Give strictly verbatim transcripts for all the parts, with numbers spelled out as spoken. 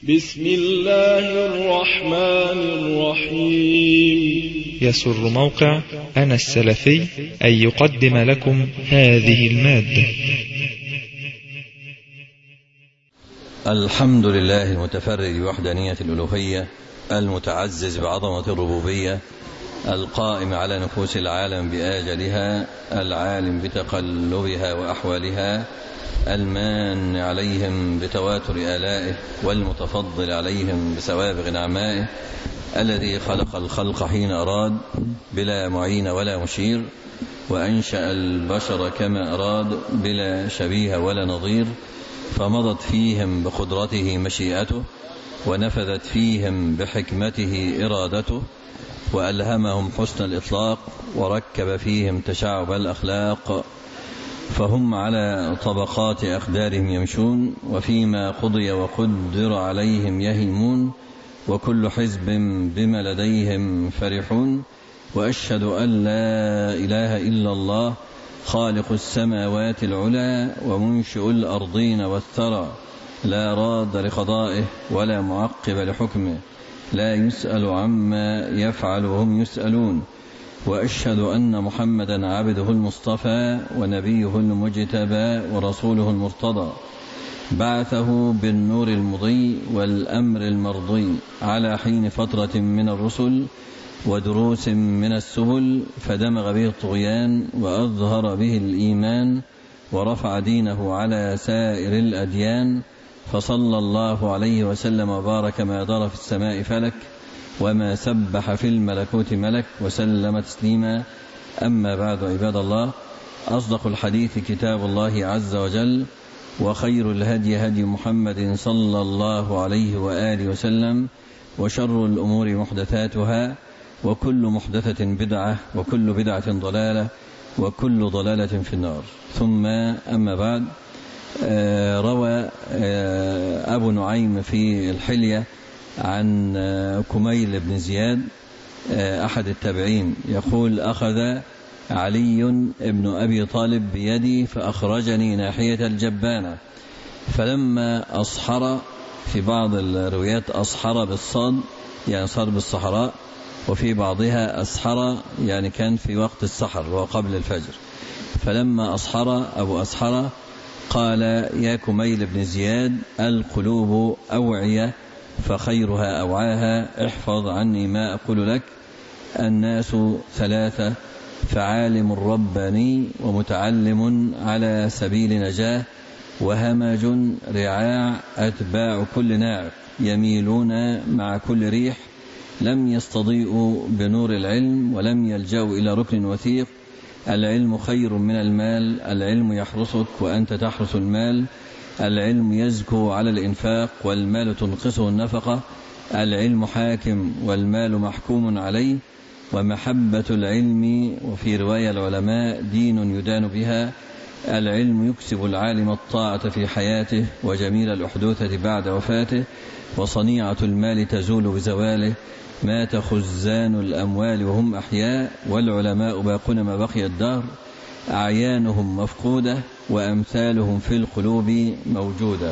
بسم الله الرحمن الرحيم. يسر موقع أنا السلفي أن يقدم لكم هذه المادة. الحمد لله المتفرد بوحدانية الألوهية، المتعزز بعظمة الربوبية، القائم على نفوس العالم بآجلها، العالم بتقلبها وأحوالها، المان عليهم بتواتر آلائه، والمتفضل عليهم بسوابغ نعمائه، الذي خلق الخلق حين أراد بلا معين ولا مشير، وأنشأ البشر كما أراد بلا شبيه ولا نظير، فمضت فيهم بقدرته مشيئته، ونفذت فيهم بحكمته إرادته، وألهمهم حسن الإطلاق، وركب فيهم تشعب الأخلاق، فهم على طبقات أقدارهم يمشون، وفيما قضي وقدر عليهم يهيمون، وكل حزب بما لديهم فرحون. وأشهد أن لا إله إلا الله خالق السماوات العلى ومنشئ الأرضين والثرى، لا راد لقضائه ولا معقب لحكمه، لا يسأل عما يفعل وهم يسألون. وأشهد أن محمدا عبده المصطفى ونبيه المجتبى ورسوله المرتضى، بعثه بالنور المضي والأمر المرضي على حين فترة من الرسل ودروس من السبل، فدمغ به الطغيان وأظهر به الإيمان، ورفع دينه على سائر الأديان، فصلى الله عليه وسلم وبارك ما دار في السماء فلك وما سبح في الملكوت ملك، وسلم تسليما. أما بعد، عباد الله، أصدق الحديث كتاب الله عز وجل، وخير الهدي هدي محمد صلى الله عليه وآله وسلم، وشر الأمور محدثاتها، وكل محدثة بدعة، وكل بدعة ضلالة، وكل ضلالة في النار. ثم أما بعد، آه روى آه أبو نعيم في الحلية عن كميل بن زياد أحد التابعين يقول: أخذ علي بن أبي طالب بيدي فأخرجني ناحية الجبانة، فلما أصحر، في بعض الروايات أصحر بالصاد يعني صار بالصحراء، وفي بعضها أصحر يعني كان في وقت السحر وقبل الفجر، فلما أصحر أبو أصحر قال: يا كميل بن زياد، القلوب أوعية فخيرها أوعاها، احفظ عني ما أقول لك. الناس ثلاثة: فعالم رباني، ومتعلم على سبيل نجاه، وهمج رعاع أتباع كل ناعق، يميلون مع كل ريح، لم يستضيئوا بنور العلم، ولم يلجأوا إلى ركن وثيق. العلم خير من المال، العلم يحرسك وأنت تحرس المال، العلم يزكو على الإنفاق والمال تنقصه النفقة، العلم حاكم والمال محكوم عليه، ومحبة العلم، وفي رواية العلماء، دين يدان بها. العلم يكسب العالم الطاعة في حياته وجميل الأحدوثة بعد وفاته، وصنيعة المال تزول بزواله. مات خزان الأموال وهم أحياء، والعلماء باقون ما بقي الدهر، أعيانهم مفقودة وأمثالهم في القلوب موجودة.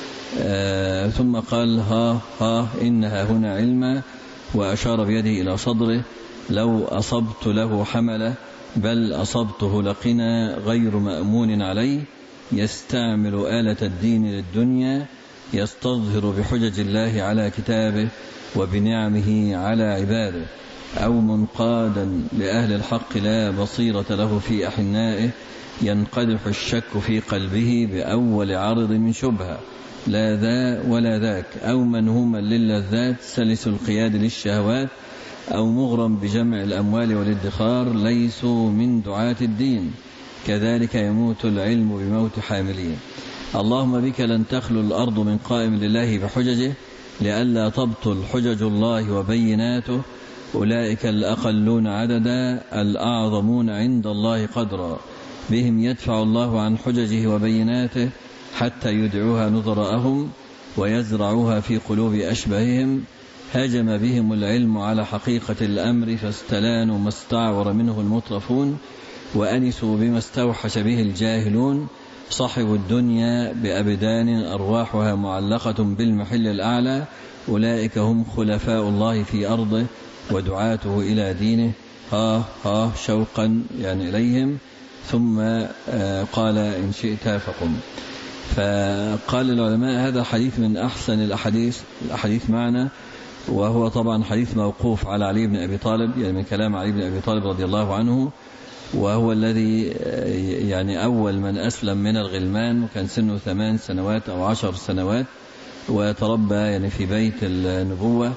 آه ثم قال: ها ها إنها هنا علما، وأشار بيده إلى صدره: لو أصبت له حملة، بل أصبته لقنا غير مأمون عليه، يستعمل آلة الدين للدنيا، يستظهر بحجج الله على كتابه وبنعمه على عباده، أو منقادا لأهل الحق لا بصيرة له في أحنائه، ينقدح الشك في قلبه بأول عرض من شبهة، لا ذا ولا ذاك، أو منهوما للذات سلس القياد للشهوات، أو مغرم بجمع الأموال والادخار، ليسوا من دعاة الدين. كذلك يموت العلم بموت حاملين. اللهم بك لن تخلو الأرض من قائم لله بحججه، لئلا تبطل حجج الله وبيناته. أولئك الأقلون عددا، الأعظمون عند الله قدرا، بهم يدفع الله عن حججه وبيناته حتى يدعوها نظراءهم ويزرعوها في قلوب أشبههم. هاجم بهم العلم على حقيقة الأمر، فاستلانوا ما استعور منه المترفون، وأنسوا بما استوحش به الجاهلون، صحبوا الدنيا بأبدان أرواحها معلقة بالمحل الأعلى، أولئك هم خلفاء الله في أرضه ودعاته إلى دينه، ها ها شوقا يعني إليهم. ثم قال إن شئت فقم. فقال العلماء هذا حديث من أحسن الأحاديث الأحاديث معنا، وهو طبعا حديث موقوف على علي بن أبي طالب، يعني من كلام علي بن أبي طالب رضي الله عنه، وهو الذي يعني أول من أسلم من الغلمان، وكان سنه ثمان سنوات أو عشر سنوات، وتربى يعني في بيت النبوة،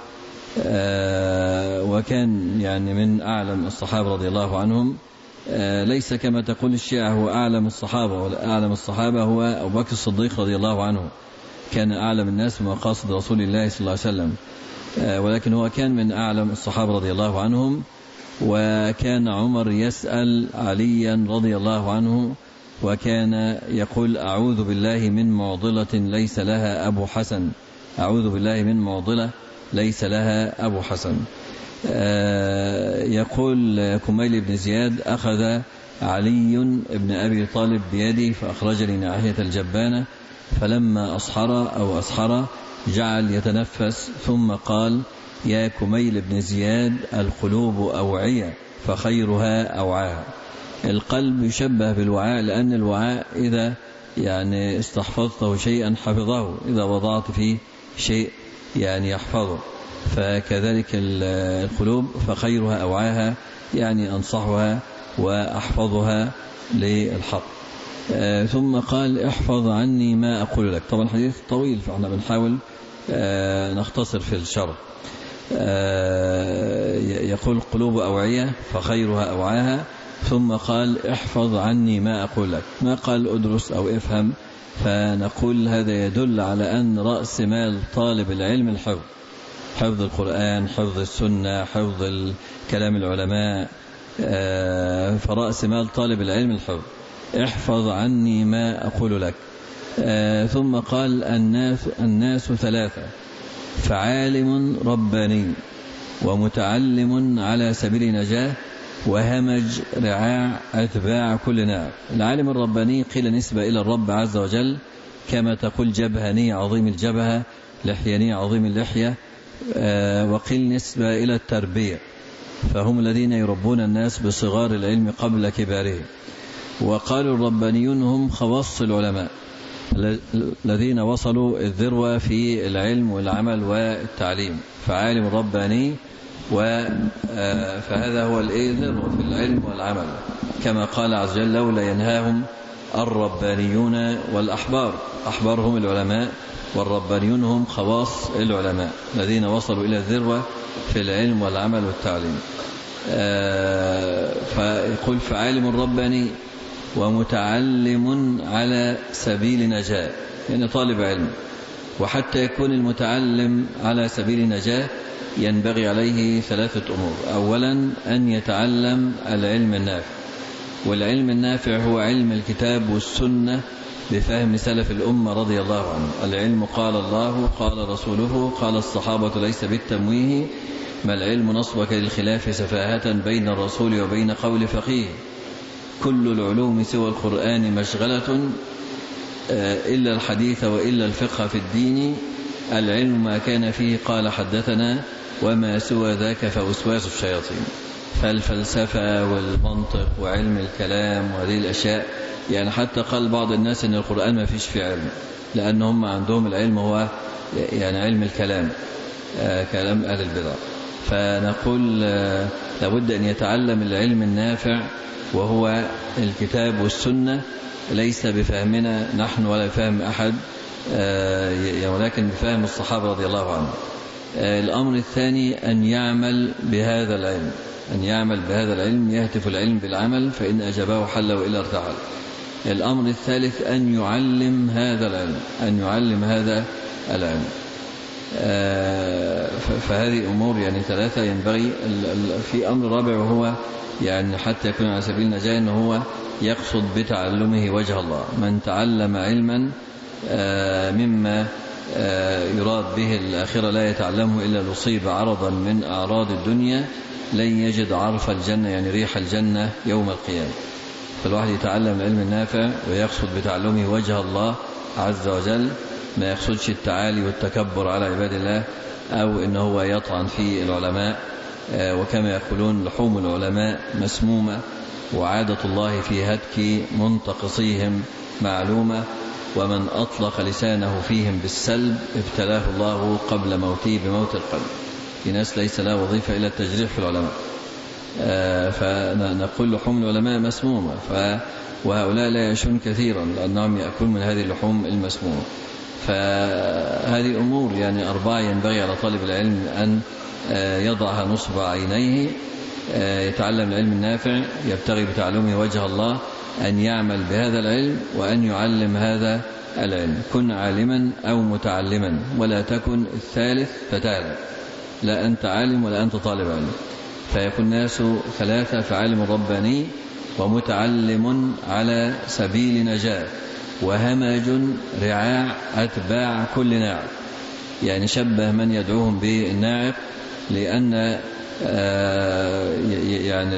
وكان يعني من أعلم الصحابة رضي الله عنهم. ليس كما تقول الشيعة هو أعلم الصحابة، ولا أعلم الصحابة هو أبو بكر الصديق رضي الله عنه، كان أعلم الناس بمقاصد رسول الله صلى الله عليه وسلم، ولكن هو كان من أعلم الصحابة رضي الله عنهم. وكان عمر يسأل عليا رضي الله عنه، وكان يقول أعوذ بالله من معضلة ليس لها أبو حسن، أعوذ بالله من معضلة ليس لها أبو حسن. يقول كميل بن زياد أخذ علي بن أبي طالب بيدي فأخرجني ناحية الجبانة، فلما أصحر أو أصحر جعل يتنفس، ثم قال يا كميل بن زياد القلوب أوعية فخيرها أوعاها. القلب يشبه بالوعاء، لأن الوعاء إذا يعني استحفظته شيئا حفظه، إذا وضعت فيه شيء يعني يحفظه، فكذلك القلوب فخيرها أوعاها، يعني أنصحها وأحفظها للحق. آه ثم قال احفظ عني ما أقول لك. طبعا الحديث طويل فإحنا بنحاول آه نختصر في الشرح. آه يقول قلوب أوعية فخيرها أوعاها، ثم قال احفظ عني ما أقول لك، ما قال أدرس أو افهم. فنقول هذا يدل على أن رأس مال طالب العلم الحفظ، حفظ القرآن، حفظ السنة، حفظ كلام العلماء، آه فرأس مال طالب العلم الحفظ. احفظ عني ما أقول لك. آه ثم قال الناس, الناس ثلاثة، فعالم رباني، ومتعلم على سبيل نجاة، وهمج رعاع أتباع كل ناع. العالم الرباني قيل نسبة إلى الرب عز وجل، كما تقول جبهني عظيم الجبهة، لحيني عظيم اللحية، آه وقيل نسبة إلى التربية، فهم الذين يربون الناس بصغار العلم قبل كبارهم. وقالوا الربانيون هم خواص العلماء الذين وصلوا الذروة في العلم والعمل والتعليم، فعالم رباني، فهذا هو الذروة في العلم والعمل، كما قال عز وجل لولا ينهاهم الربانيون والأحبار. أحبار هم العلماء، والربانيون هم خواص العلماء الذين وصلوا إلى الذروة في العلم والعمل والتعليم. فيقول فعالم رباني ومتعلم على سبيل نجاة، يعني طالب علم. وحتى يكون المتعلم على سبيل نجاة ينبغي عليه ثلاثة أمور. أولا أن يتعلم العلم النافع، والعلم النافع هو علم الكتاب والسنة بفهم سلف الأمة رضي الله عنه. العلم قال الله قال رسوله قال الصحابة ليس بالتمويه، ما العلم نصبك للخلاف سفاهة بين الرسول وبين قول فقيه، كل العلوم سوى القرآن مشغلة إلا الحديث وإلا الفقه في الدين، العلم ما كان فيه قال حدثنا وما سوى ذاك فوسواس الشياطين. فالفلسفة والمنطق وعلم الكلام وهذه الأشياء، يعني حتى قال بعض الناس أن القرآن ما فيش فيه علم، لأنهم عندهم العلم هو يعني علم الكلام، كلام أهل البدع. فنقول لابد أن يتعلم العلم النافع وهو الكتاب والسنة، ليس بفهمنا نحن ولا بفهم أحد، ولكن بفهم الصحابة رضي الله عنهم. الأمر الثاني أن يعمل بهذا العلم، أن يعمل بهذا العلم، يهتف العلم بالعمل، فإن أجابه حل وإلا ارتحل. الأمر الثالث أن يعلم هذا العلم، أن يعلم هذا العلم. فهذه أمور يعني ثلاثة ينبغي. في أمر رابع وهو يعني حتى يكون على سبيل النجاة أنه هو يقصد بتعلمه وجه الله. من تعلم علما مما يراد به الآخرة لا يتعلمه إلا ليصيب عرضا من أعراض الدنيا لن يجد عرف الجنة، يعني ريح الجنة يوم القيامة. فالواحد يتعلم العلم النافع ويقصد بتعلمه وجه الله عز وجل، ما يقصدش التعالي والتكبر على عباد الله أو إنه هو يطعن في العلماء. وكما يقولون لحوم العلماء مسمومة، وعادة الله في هتك منتقصيهم معلومة، ومن أطلق لسانه فيهم بالسلب ابتلاه الله قبل موته بموت القلب. في ناس ليس لها وظيفة إلا التجريح في العلماء، فنقول لحوم العلماء مسمومة، وهؤلاء لا يعيشون كثيرا لأنهم يأكلون من هذه اللحوم المسمومة. فهذه أمور يعني أربعة ينبغي على طالب العلم أن يضعها نصب عينيه: يتعلم العلم النافع، يبتغي بتعلمه وجه الله، أن يعمل بهذا العلم، وأن يعلم هذا العلم. كن عالما أو متعلما، ولا تكن الثالث فتالة، لا أنت عالم ولا أنت طالب علم. فيكون الناس ثلاثة: فعالم رباني، ومتعلم على سبيل نجاة، وهمج رعاع أتباع كل ناعق. يعني شبه من يدعوهم بالناعق، لأن يعني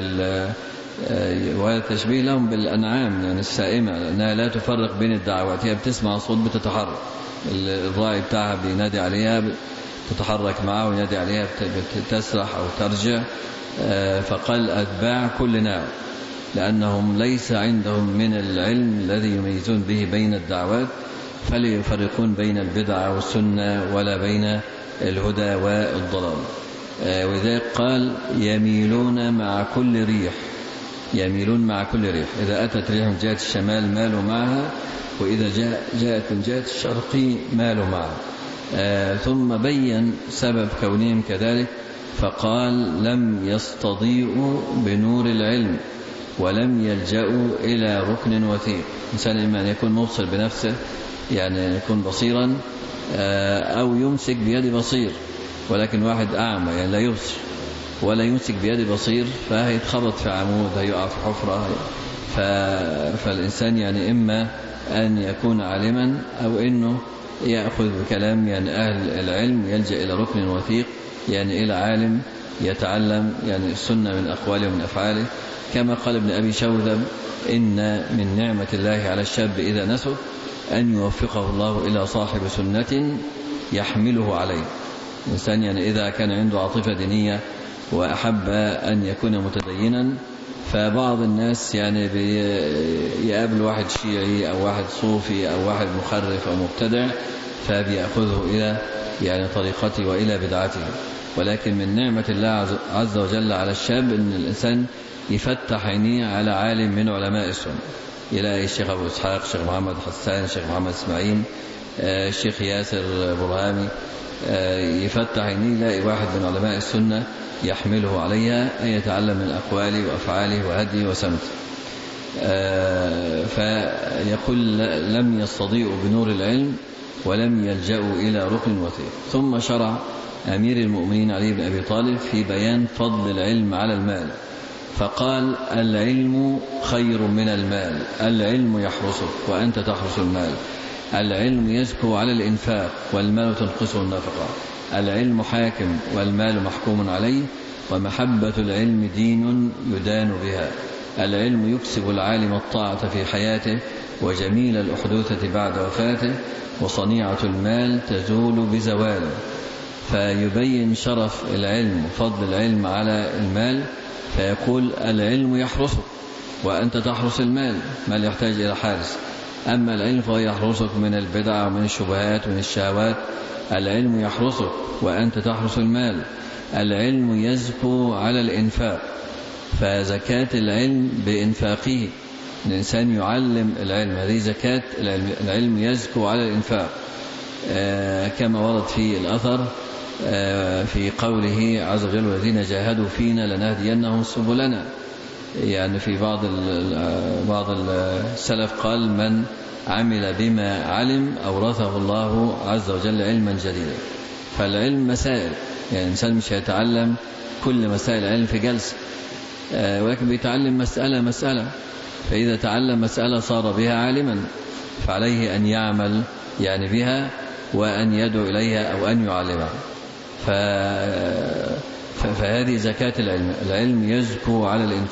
وهذا تشبيه لهم بالأنعام يعني السائمة، لأنها لا تفرق بين الدعوات، هي بتسمع صوت بتتحرك، الراعي بتاعها بينادي عليها تتحرك معه وينادي عليها تسرح أو ترجع. فقال أتباع كل ناعق، لأنهم ليس عندهم من العلم الذي يميزون به بين الدعوات، فلا يفرقون بين البدعة والسنة ولا بين الهدى والضلال. وذلك قال يميلون مع كل ريح، يميلون مع كل ريح. إذا أتت ريح من جهة الشمال مالوا معها، وإذا جاء جاءت من جهة الشرق مالوا معها. آه ثم بين سبب كونهم كذلك، فقال لم يستضيئوا بنور العلم، ولم يلجأوا إلى ركن وثيق. إنسان إما أن يكون مبصر بنفسه، يعني يكون بصيرا، آه أو يمسك بيد بصير، ولكن واحد أعمى يعني لا يبصر ولا يمسك بيد بصير، فهيتخبط في عمود، هيقع في حفرة. فالإنسان يعني إما أن يكون عالما، أو أنه يأخذ بكلام يعني أهل العلم، يلجأ إلى ركن وثيق، يعني إلى عالم يتعلم يعني السنة من أقواله ومن أفعاله. كما قال ابن أبي شوذب: إن من نعمة الله على الشاب إذا نسك أن يوفقه الله إلى صاحب سنة يحمله عليه. الإنسان يعني إذا كان عنده عاطفة دينية وأحب أن يكون متدينا، فبعض الناس يعني بيقابل واحد شيعي أو واحد صوفي أو واحد مخرف أو مبتدع، فبيأخذه إلى يعني طريقته وإلى بدعته. ولكن من نعمة الله عز وجل على الشاب أن الإنسان يفتح عينيه على عالم من علماء السنة، يلاقي الشيخ أبو إسحاق، الشيخ محمد حسان، الشيخ محمد إسماعيل، الشيخ ياسر برهامي، يفتح عينيه يلاقي واحد من علماء السنة يحمله عليها، أن يتعلم من أقواله وأفعاله وهديه وسمته. فيقول لم يستضيئوا بنور العلم ولم يلجأوا إلى ركن وثيق. ثم شرع أمير المؤمنين علي بن أبي طالب في بيان فضل العلم على المال، فقال: العلم خير من المال، العلم يحرسك وأنت تحرس المال، العلم يزكو على الإنفاق والمال تنقصه النفقة، العلم حاكم والمال محكوم عليه، ومحبة العلم دين يدان بها، العلم يكسب العالم الطاعة في حياته وجميل الأحدوثة بعد وفاته، وصنيعة المال تزول بزواله. فيبين شرف العلم وفضل العلم على المال، فيقول: العلم يحرسك وأنت تحرس المال، مال يحتاج إلى حارس. أما العلم فهو يحرسك من البدع ومن الشبهات ومن الشهوات. العلم يحرسك وأنت تحرس المال. العلم يزكو على الإنفاق، فزكاة العلم بإنفاقه، الإنسان يعلم العلم، هذه زكاة العلم. العلم يزكو على الإنفاق، آه كما ورد في الأثر آه في قوله عز وجل: والذين جاهدوا فينا لنهدينهم سبلنا. يعني في بعض بعض السلف قال: من عمل بما علم أورثه الله عز وجل علما جديدا. فالعلم مسائل، يعني الإنسان مش هيتعلم كل مسائل العلم في جلسة، ولكن بيتعلم مسألة مسألة، فإذا تعلم مسألة صار بها عالما، فعليه أن يعمل يعني بها وأن يدعو إليها أو أن يعلمها. فهذه زكاة العلم. العلم يزكو على الإنفاق.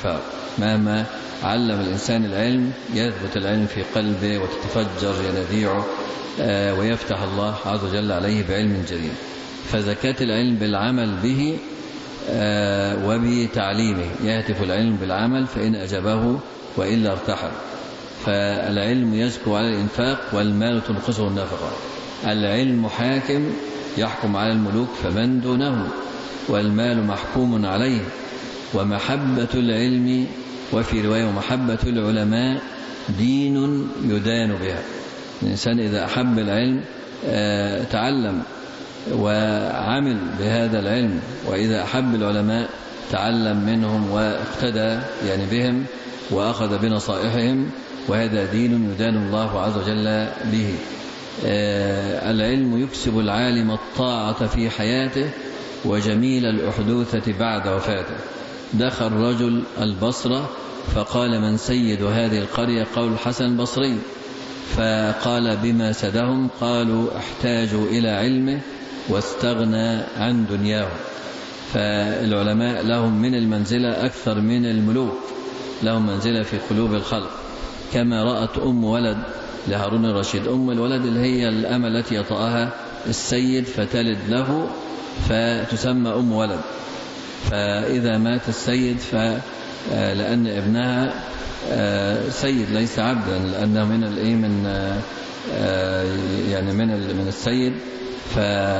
مهما علم الإنسان العلم يثبت العلم في قلبه وتتفجر ينابيعه ويفتح الله عز وجل عليه بعلم جديد. فزكاة العلم بالعمل به وبتعليمه، يهتف العلم بالعمل فإن أجابه وإلا ارتحل. فالعلم يزكو على الإنفاق والمال تنقصه النفقة. العلم حاكم يحكم على الملوك فمن دونه، والمال محكوم عليه. ومحبة العلم، وفي رواية ومحبة العلماء دين يدان بها. الإنسان إذا أحب العلم تعلم وعمل بهذا العلم، وإذا أحب العلماء تعلم منهم واقتدى يعني بهم وأخذ بنصائحهم، وهذا دين يدان الله عز وجل به. العلم يكسب العالم الطاعة في حياته وجميل الأحدوثة بعد وفاته. دخل رجل البصرة فقال: من سيد هذه القرية؟ قول الحسن البصري. فقال: بما سدهم؟ قالوا: احتاجوا إلى علمه واستغنى عن دنياه. فالعلماء لهم من المنزلة أكثر من الملوك، لهم منزلة في قلوب الخلق. كما رأت أم ولد لهارون الرشيد، أم الولد اللي هي الأمة التي يطأها السيد فتلد له فتسمى أم ولد. فإذا مات السيد فلأن ابنها سيد ليس عبدا، لأنه من الإيه من يعني من من السيد، ف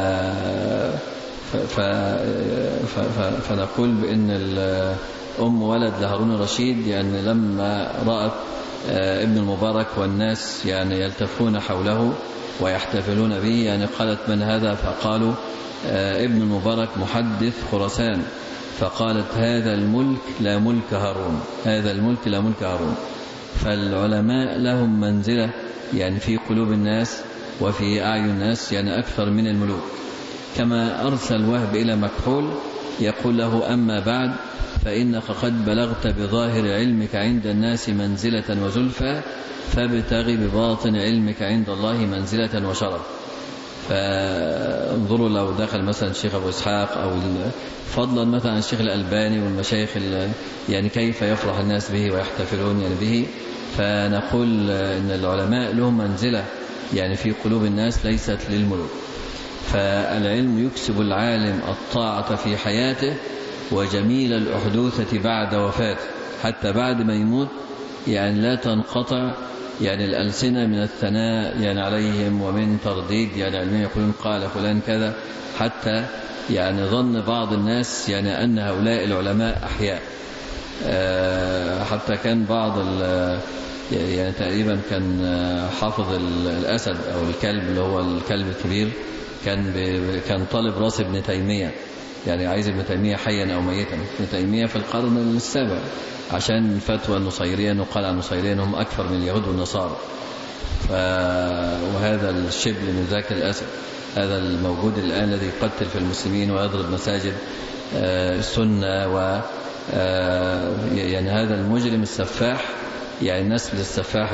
فنقول بأن أم ولد لهارون الرشيد يعني لما رأت ابن المبارك والناس يعني يلتفون حوله ويحتفلون به يعني قالت: من هذا؟ فقالوا: ابن المبارك محدث خراسان. فقالت: هذا الملك لا ملك هارون، هذا الملك لا ملك هارون. فالعلماء لهم منزلة يعني في قلوب الناس وفي أعين الناس يعني أكثر من الملوك. كما أرسل وهب إلى مكحول يقول له: أما بعد فإنك قد بلغت بظاهر علمك عند الناس منزلة وزلفى، فابتغ بباطن علمك عند الله منزلة وشرف. فانظروا لو دخل مثلا الشيخ أبو إسحاق أو فضلا مثلا الشيخ الألباني والمشايخ يعني كيف يفرح الناس به ويحتفلون يعني به. فنقول إن العلماء لهم منزلة يعني في قلوب الناس ليست للملوك. فالعلم يكسب العالم الطاعة في حياته وجميل الأحدوثة بعد وفاته، حتى بعد ما يموت يعني لا تنقطع يعني الألسنة من الثناء يعني عليهم ومن ترديد يعني علمين يقولون قال فلان كذا، حتى يعني ظن بعض الناس يعني أن هؤلاء العلماء أحياء. حتى كان بعض يعني تقريبا كان حافظ الأسد أو الكلب اللي هو الكلب الكبير كان كان طالب راس ابن تيمية، يعني عايز ابن تيمية حيا أو ميتا. ابن تيمية في القرن السابع عشان فتوى النصيرية وقال عن النصيرية أنهم أكثر من اليهود والنصارى. وهذا الشبل من ذاك الأسد هذا الموجود الآن الذي يقتل في المسلمين ويضرب مساجد السنة و يعني هذا المجرم السفاح يعني نسل السفاح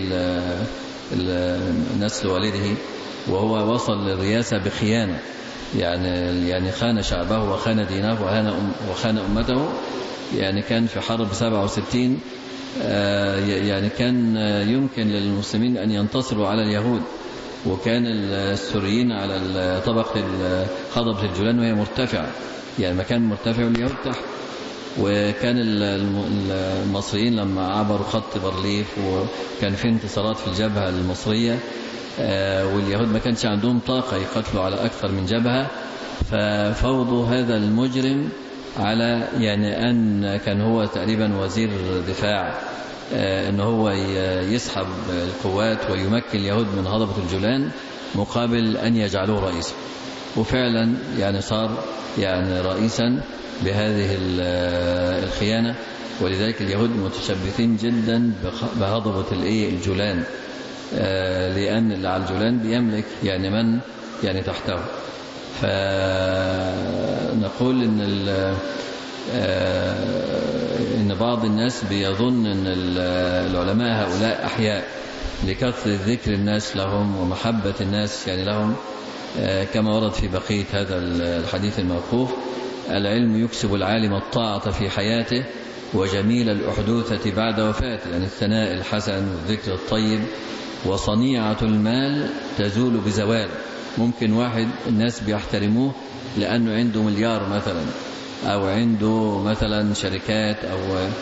نسل والده، وهو وصل للرياسة بخيانة يعني يعني خان شعبه وخان دينه وخان أمته. يعني كان في حرب سبعة وستين يعني كان يمكن للمسلمين أن ينتصروا على اليهود، وكان السوريين على طبقة هضبة الجولان وهي مرتفعة يعني مكان مرتفع واليهود تحت. وكان المصريين لما عبروا خط بارليف وكان في انتصارات في الجبهة المصرية واليهود ما كانش عندهم طاقة يقتلوا على أكثر من جبهة، ففوضوا هذا المجرم على يعني أن كان هو تقريبا وزير دفاع أنه هو يسحب القوات ويمكن اليهود من هضبة الجولان مقابل أن يجعلوه رئيسا. وفعلا يعني صار يعني رئيسا بهذه الخيانة. ولذلك اليهود متشبثين جدا بهضبة الجولان لأن اللي على الجولان بيملك يعني من يعني تحته. فنقول إن إن بعض الناس بيظن إن العلماء هؤلاء أحياء لكثرة ذكر الناس لهم ومحبة الناس يعني لهم، كما ورد في بقية هذا الحديث الموقوف: العلم يكسب العالم الطاعة في حياته وجميل الأحدوثة بعد وفاته، يعني الثناء الحسن والذكر الطيب. وصنيعة المال تزول بزوال. ممكن واحد الناس بيحترموه لأنه عنده مليار مثلا، أو عنده مثلا شركات، أو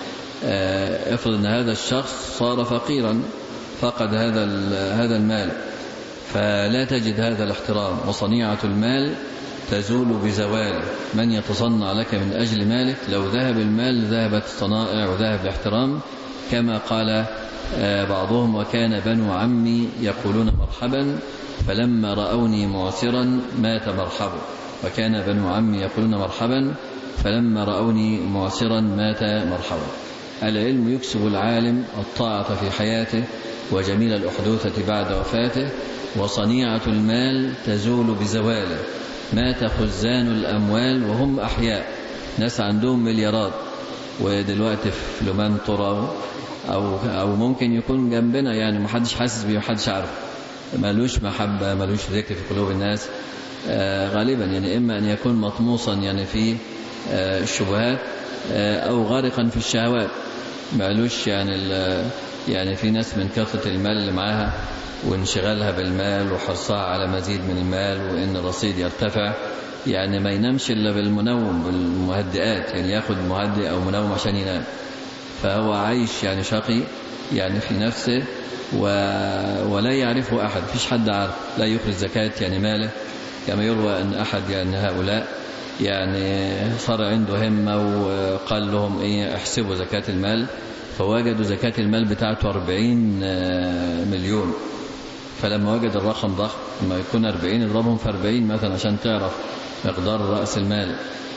افرض أن هذا الشخص صار فقيرا فقد هذا هذا المال، فلا تجد هذا الاحترام. وصنيعة المال تزول بزوال. من يتصنع لك من أجل مالك؟ لو ذهب المال ذهبت الصنائع وذهب الاحترام، كما قال بعضهم: وكان بنو عمي يقولون مرحبا فلما رأوني معسرا مات مرحبا. وكان بنو عمي يقولون مرحبا فلما رأوني معسرا مات مرحبا. العلم يكسب العالم الطاعة في حياته وجميل الأحدوثة بعد وفاته. وصنيعة المال تزول بزواله. مات خزان الأموال وهم أحياء. ناس عندهم مليارات ودلوقتي في لمان طرى، أو, أو ممكن يكون جنبنا، يعني محدش حاسس بيه محدش عارف، ملوش محبة ملوش ذكر في قلوب الناس آه غالبا، يعني إما أن يكون مطموسا يعني في آه الشبهات آه أو غارقا في الشهوات، ملوش يعني يعني في ناس من كثرة المال اللي معاها وانشغالها بالمال وحرصها على مزيد من المال وإن الرصيد يرتفع، يعني ما ينامش إلا بالمنوم بالمهدئات، يعني ياخد مهدئ أو منوم عشان ينام، فهو عايش يعني شقي يعني في نفسه و... ولا يعرفه أحد، فيش حد عارف، لا يخرج زكاة يعني ماله، كما يروى أن أحد يعني هؤلاء يعني صار عنده همة وقال لهم إيه احسبوا زكاة المال، فوجدوا زكاة المال بتاعته أربعين مليون، فلما وجد الرقم ضخم لما يكون أربعين اضربهم في أربعين مثلا عشان تعرف مقدار رأس المال،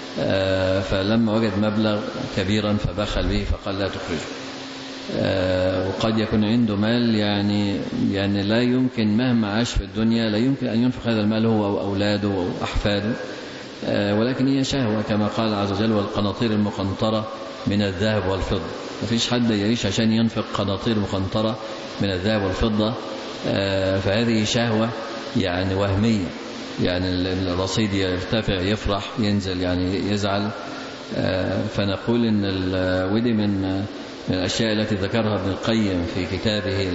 فلما وجد مبلغ كبيرا فبخل به فقال لا تخرجه. وقد يكون عنده مال يعني يعني لا يمكن مهما عاش في الدنيا لا يمكن أن ينفق هذا المال هو أو أولاده أو أحفاده، ولكن هي شهوة كما قال عز وجل: والقناطير المقنطرة من الذهب والفضة. ما فيش حد يعيش عشان ينفق قناطير مقنطرة من الذهب والفضة، فهذه شهوة يعني وهمية، يعني الرصيد يرتفع يفرح ينزل يعني يزعل. فنقول إن ودي من من الأشياء التي ذكرها ابن القيم في كتابه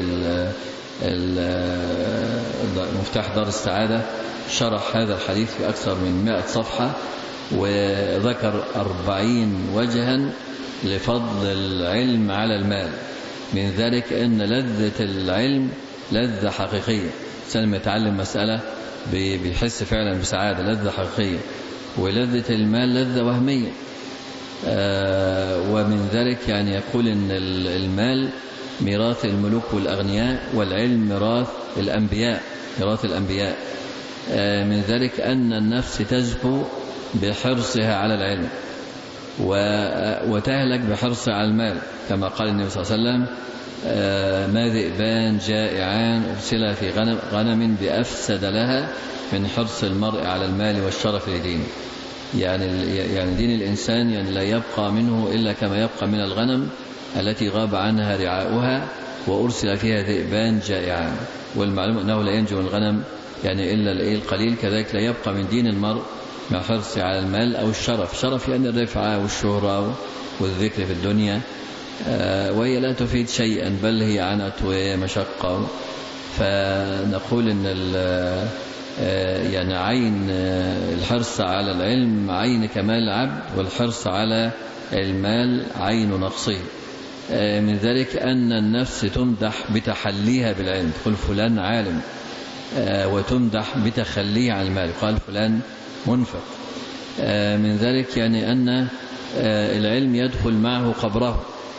مفتاح دار السعادة، شرح هذا الحديث في أكثر من مائة صفحة وذكر أربعين وجها لفضل العلم على المال. من ذلك أن لذة العلم لذة حقيقية، الإنسان لما يتعلم مسألة بيحس فعلا بسعادة، لذة حقيقية. ولذة المال لذة وهمية. آه ومن ذلك يعني يقول إن المال ميراث الملوك والأغنياء، والعلم ميراث الأنبياء ميراث الأنبياء. آه من ذلك أن النفس تزكو بحرصها على العلم وتهلك بحرصها على المال، كما قال النبي صلى الله عليه وسلم: آه ما ذئبان جائعان أرسلا في غنم, غنم بأفسد لها من حرص المرء على المال والشرف لدينه. يعني يعني دين الإنسان يعني لا يبقى منه إلا كما يبقى من الغنم التي غاب عنها رعاؤها وأرسل فيها ذئبان جائعان. والمعلوم أنه لا ينجو الغنم يعني إلا القليل، كذلك لا يبقى من دين المرء مع حرصه على المال أو الشرف. شرف يعني الرفعة والشهرة والذكر في الدنيا، وهي لا تفيد شيئا بل هي عنت ومشقة. فنقول إن يعني عين الحرص على العلم عين كمال العبد، والحرص على المال عين نقصه. من ذلك أن النفس تمدح بتحليها بالعلم، تقول فلان عالم، وتمدح بتخليه عن المال، قال فلان منفق. من ذلك يعني أن العلم يدخل معه قبره،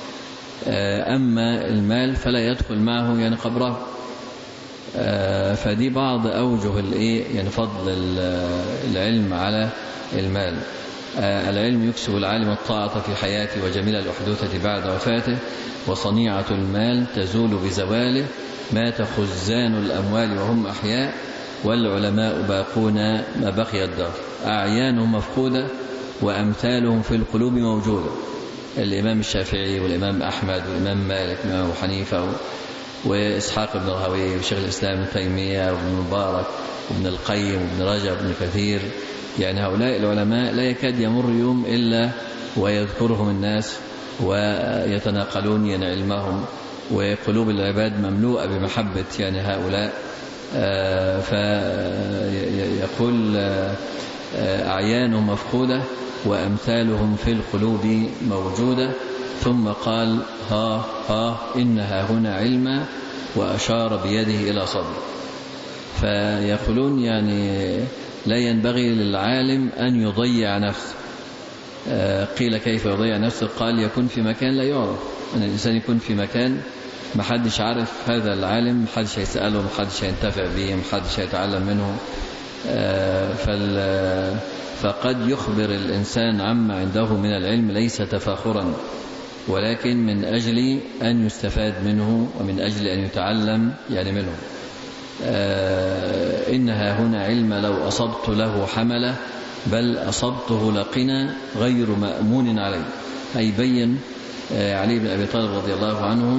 أما المال فلا يدخل معه يعني قبره. فدي بعض أوجه الإيه يعني فضل العلم على المال. العلم يكسب العالم الطاعة في حياته وجميل الأحدوثة بعد وفاته. وصنيعة المال تزول بزواله. مات خزان الأموال وهم أحياء، والعلماء باقون ما بقي الدار. أعيانهم مفقودة وأمثالهم في القلوب موجودة. الإمام الشافعي والإمام أحمد والإمام مالك والإمام أبو حنيفة وإسحاق بن راهويه وشيخ الإسلام ابن تيمية وابن مبارك وابن القيم وابن رجب وابن كثير، يعني هؤلاء العلماء لا يكاد يمر يوم إلا ويذكرهم الناس ويتناقلون يعني علمهم، وقلوب العباد مملوءة بمحبة يعني هؤلاء. فيقول أعيانهم مفقودة وأمثالهم في القلوب موجودة. ثم قال ها ها إنها هنا علما، وأشار بيده إلى صدره. فيقولون يعني لا ينبغي للعالم أن يضيع نفسه. قيل كيف يضيع نفسه؟ قال يكون في مكان لا يعرف، أن الإنسان يكون في مكان محدش عارف هذا العالم، محدش هيسأله، محدش هينتفع به، محدش هيتعلم منه. فقد يخبر الإنسان عما عنده من العلم ليس تفاخرا، ولكن من أجل أن يستفاد منه ومن أجل أن يتعلم يعني منه. إنها هنا علم لو أصبت له حملة، بل أصبته لقنا غير مأمون عليه. أي بين علي بن أبي طالب رضي الله عنه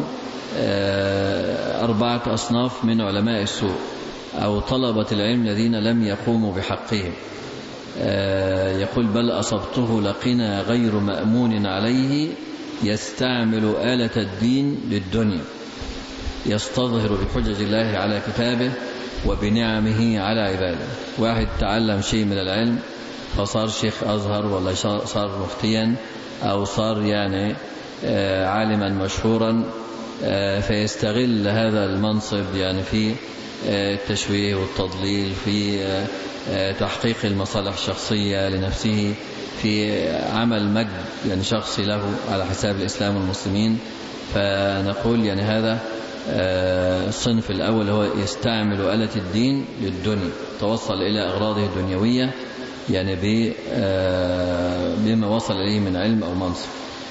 أربعة أصناف من علماء السوء أو طلبة العلم الذين لم يقوموا بحقهم. يقول بل أصبته لقنا غير مأمون عليه، يستعمل آلة الدين للدنيا، يستظهر بحجج الله على كتابه وبنعمه على عباده. واحد تعلم شيء من العلم فصار شيخ أزهر، ولا صار مفتيا، أو صار يعني عالما مشهورا، فيستغل هذا المنصب يعني في التشويه والتضليل، في تحقيق المصالح الشخصية لنفسه، في عمل مجد يعني شخصي له على حساب الإسلام والمسلمين. فنقول يعني هذا الصنف الأول هو يستعمل آلة الدين للدنيا، توصل إلى أغراضه الدنيوية يعني بما وصل إليه من علم أو منصب.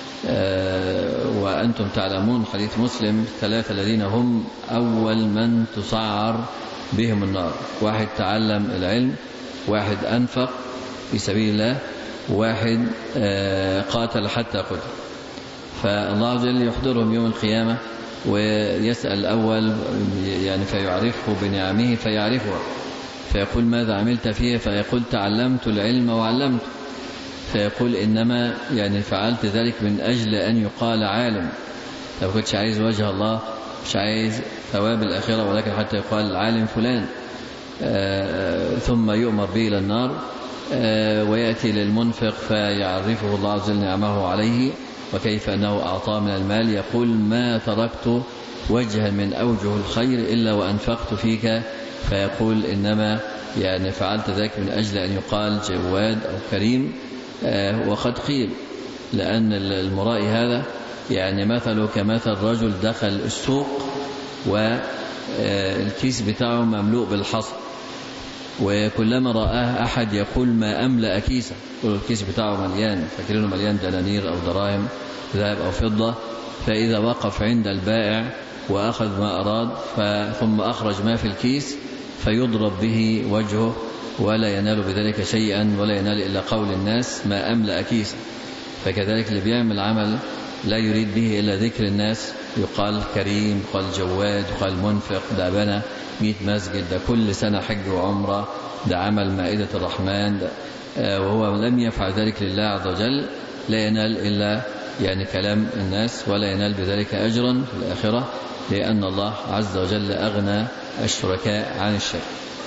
وأنتم تعلمون حديث مسلم ثلاثة الذين هم أول من تسعر بهم النار: واحد تعلم العلم، واحد أنفق في سبيل الله، واحد قاتل حتى قتل. فالله عز وجل يحضرهم يوم القيامة ويسأل الأول يعني فيعرفه بنعمه فيعرفه، فيقول ماذا عملت فيه؟ فيقول تعلمت العلم وعلمته. فيقول إنما يعني فعلت ذلك من أجل أن يقال عالم، لو كنتش عايز وجه الله، مش عايز ثواب الآخرة، ولكن حتى يقال عالم فلان. ثم يؤمر به إلى النار، ويأتي للمنفق فيعرفه الله عز وجل نعمه عليه وكيف أنه أعطاه من المال، يقول ما تركت وجها من أوجه الخير إلا وأنفقت فيك. فيقول إنما يعني فعلت ذلك من أجل أن يقال جواد أو كريم. وقد قيل لأن المرائي هذا يعني مثله كمثل رجل دخل السوق والكيس بتاعه مملوء بالحصى، وكلما رآه أحد يقول ما أملأ كيسه، يقول الكيس بتاعه مليان، فاكرينه مليان دنانير أو دراهم ذهب أو فضة. فإذا وقف عند البائع وأخذ ما أراد ثم أخرج ما في الكيس فيضرب به وجهه ولا ينال بذلك شيئا، ولا ينال إلا قول الناس ما أملأ كيسه. فكذلك اللي بيعمل عمل لا يريد به إلا ذكر الناس، يقال كريم، يقال جواد، يقال منفق، ده بنى مئة مسجد، ده كل سنة حج وعمرة، ده عمل مائدة الرحمن، وهو لم يفعل ذلك لله عز وجل، لا ينال إلا يعني كلام الناس، ولا ينال بذلك أجرا في الآخرة، لأن الله عز وجل أغنى الشركاء عن الشرك.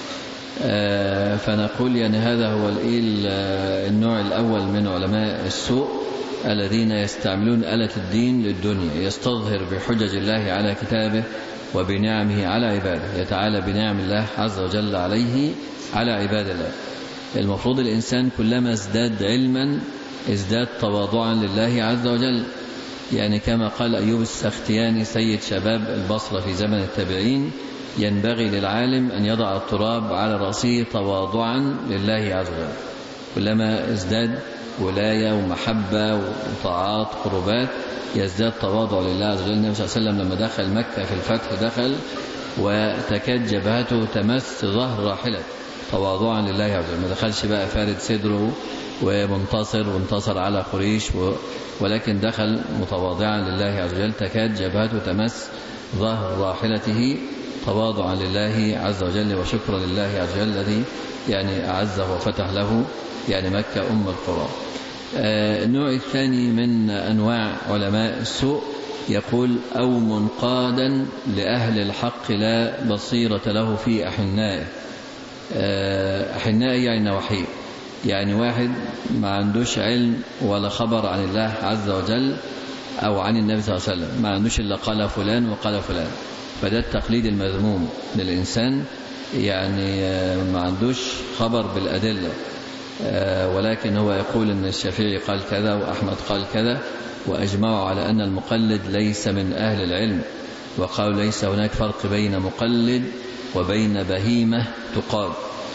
فنقول يعني هذا هو النوع الأول من علماء السوء الذين يستعملون آلة الدين للدنيا، يستظهر بحجج الله على كتابه وبنعمه على عباده، يتعالى بنعم الله عز وجل عليه على عباد الله. المفروض الإنسان كلما ازداد علما ازداد تواضعا لله عز وجل، يعني كما قال أيوب السختياني سيد شباب البصرة في زمن التابعين: ينبغي للعالم أن يضع التراب على رأسه تواضعا لله عز وجل. كلما ازداد ولاية ومحبة وطاعات قربات يزداد تواضع لله عز وجل. النبي صلى الله عليه وسلم لما دخل مكة في الفتح دخل وتكاد جبهته تمس ظهر راحلة تواضعا لله عز وجل، ما دخلش بقى فارد صدره ومنتصر وانتصر على قريش، ولكن دخل متواضعا لله عز وجل، تكاد جبهته تمس ظهر راحلته تواضعا لله عز وجل وشكرا لله عز وجل الذي يعني أعزه وفتح له يعني مكة أم القرى. النوع الثاني من أنواع علماء السوء يقول أو منقادا لأهل الحق لا بصيرة له في أحنائه. أحنائه يعني نواحيه، يعني واحد ما عندوش علم ولا خبر عن الله عز وجل أو عن النبي صلى الله عليه وسلم، ما عندوش إلا قال فلان وقال فلان، فده التقليد المذموم للإنسان، يعني ما عندوش خبر بالأدلة، ولكن هو يقول أن الشافعي قال كذا وأحمد قال كذا، وأجمعوا على أن المقلد ليس من أهل العلم، وقالوا ليس هناك فرق بين مقلد وبين بهيمة تقاد.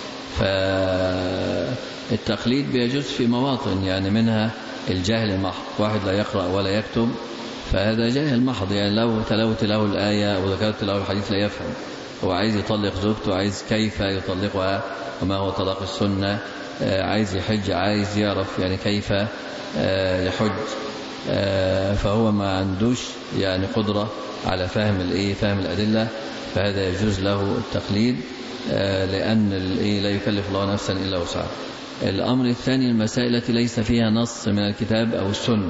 فالتقليد بيجوز في مواطن، يعني منها الجاهل المحض، واحد لا يقرأ ولا يكتب فهذا جاهل محض، يعني لو تلوت له الآية أو ذكرت له الحديث لا يفهم، هو عايز يطلق زوجته، عايز كيف يطلقها وما هو طلاق السنة، عايز يحج، عايز يعرف يعني كيف يحج، فهو ما عندوش يعني قدرة على فهم الايه فهم الأدلة، فهذا يجوز له التقليد لأن الايه لا يكلف الله نفسا إلا وسعها. الأمر الثاني المسائل التي ليس فيها نص من الكتاب أو السنة،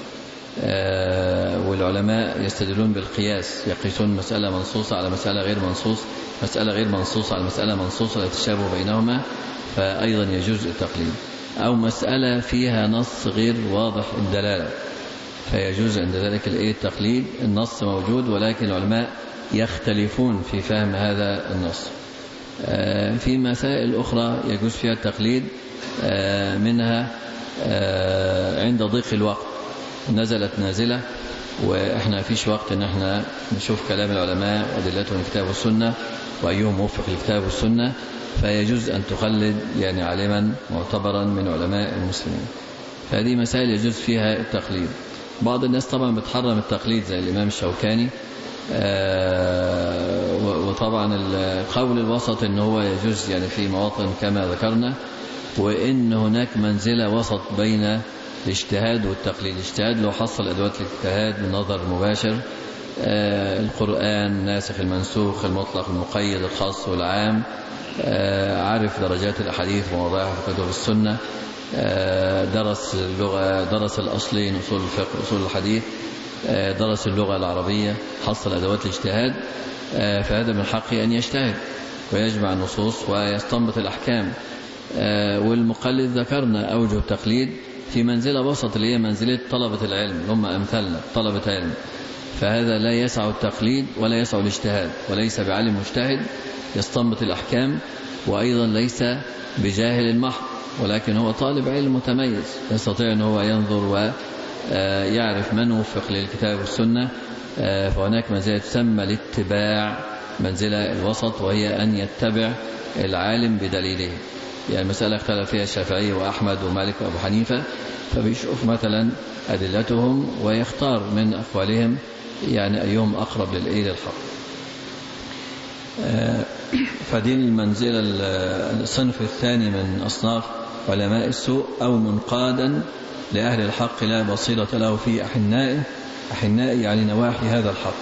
والعلماء يستدلون بالقياس، يقيسون مسألة منصوصة على مسألة غير منصوص، مسألة غير منصوصة على مسألة منصوصة لا تشابه بينهما، فأيضا يجوز التقليد. أو مسألة فيها نص غير واضح الدلالة فيجوز عند ذلك التقليد، النص موجود ولكن العلماء يختلفون في فهم هذا النص. في مسائل أخرى يجوز فيها التقليد، منها عند ضيق الوقت، نزلت نازلة وإحنا فيش وقت إن إحنا نشوف كلام العلماء وأدلتهم الكتاب والسنة وأيهم موفق الكتاب والسنة، فيجوز أن تقلد يعني عالما معتبرا من علماء المسلمين. فهذه مسائل يجوز فيها التقليد. بعض الناس طبعا بتحرم التقليد زي الإمام الشوكاني، وطبعا القول الوسط إن هو يجوز يعني في مواطن كما ذكرنا، وإن هناك منزلة وسط بين الاجتهاد والتقليد. الاجتهاد لو حصل أدوات الاجتهاد من نظر مباشر، القرآن ناسخ المنسوخ المطلق المقيد الخاص والعام، عارف درجات الأحاديث ومواضعها في كتب السنة، درس اللغة، درس الأصلين أصول الفقه أصول الحديث، درس اللغة العربية، حصل أدوات الاجتهاد، فهذا من حقه أن يجتهد ويجمع النصوص ويستنبط الأحكام. والمقلد ذكرنا أوجه التقليد في منزلة وسط اللي هي منزلة طلبة العلم، هم أمثالنا طلبة علم، فهذا لا يسع التقليد ولا يسع الاجتهاد، وليس بعلم مجتهد يستنبط الأحكام، وأيضا ليس بجاهل المحض، ولكن هو طالب علم متميز يستطيع أن هو ينظر ويعرف من وفق للكتاب والسنة. فهناك منزلة تسمى الاتباع، منزلة الوسط، وهي أن يتبع العالم بدليله. يعني المسألة اختلف فيها الشافعي وأحمد ومالك وأبو حنيفة، فبيشوف مثلا أدلتهم ويختار من أقوالهم يعني أيهم أقرب للإيه للحق. فدي المنزلة الصنف الثاني من أصناف علماء السوء، أو منقادا لأهل الحق لا بصيرة له في أحنائه، أحنائه يعني نواحي هذا الحق،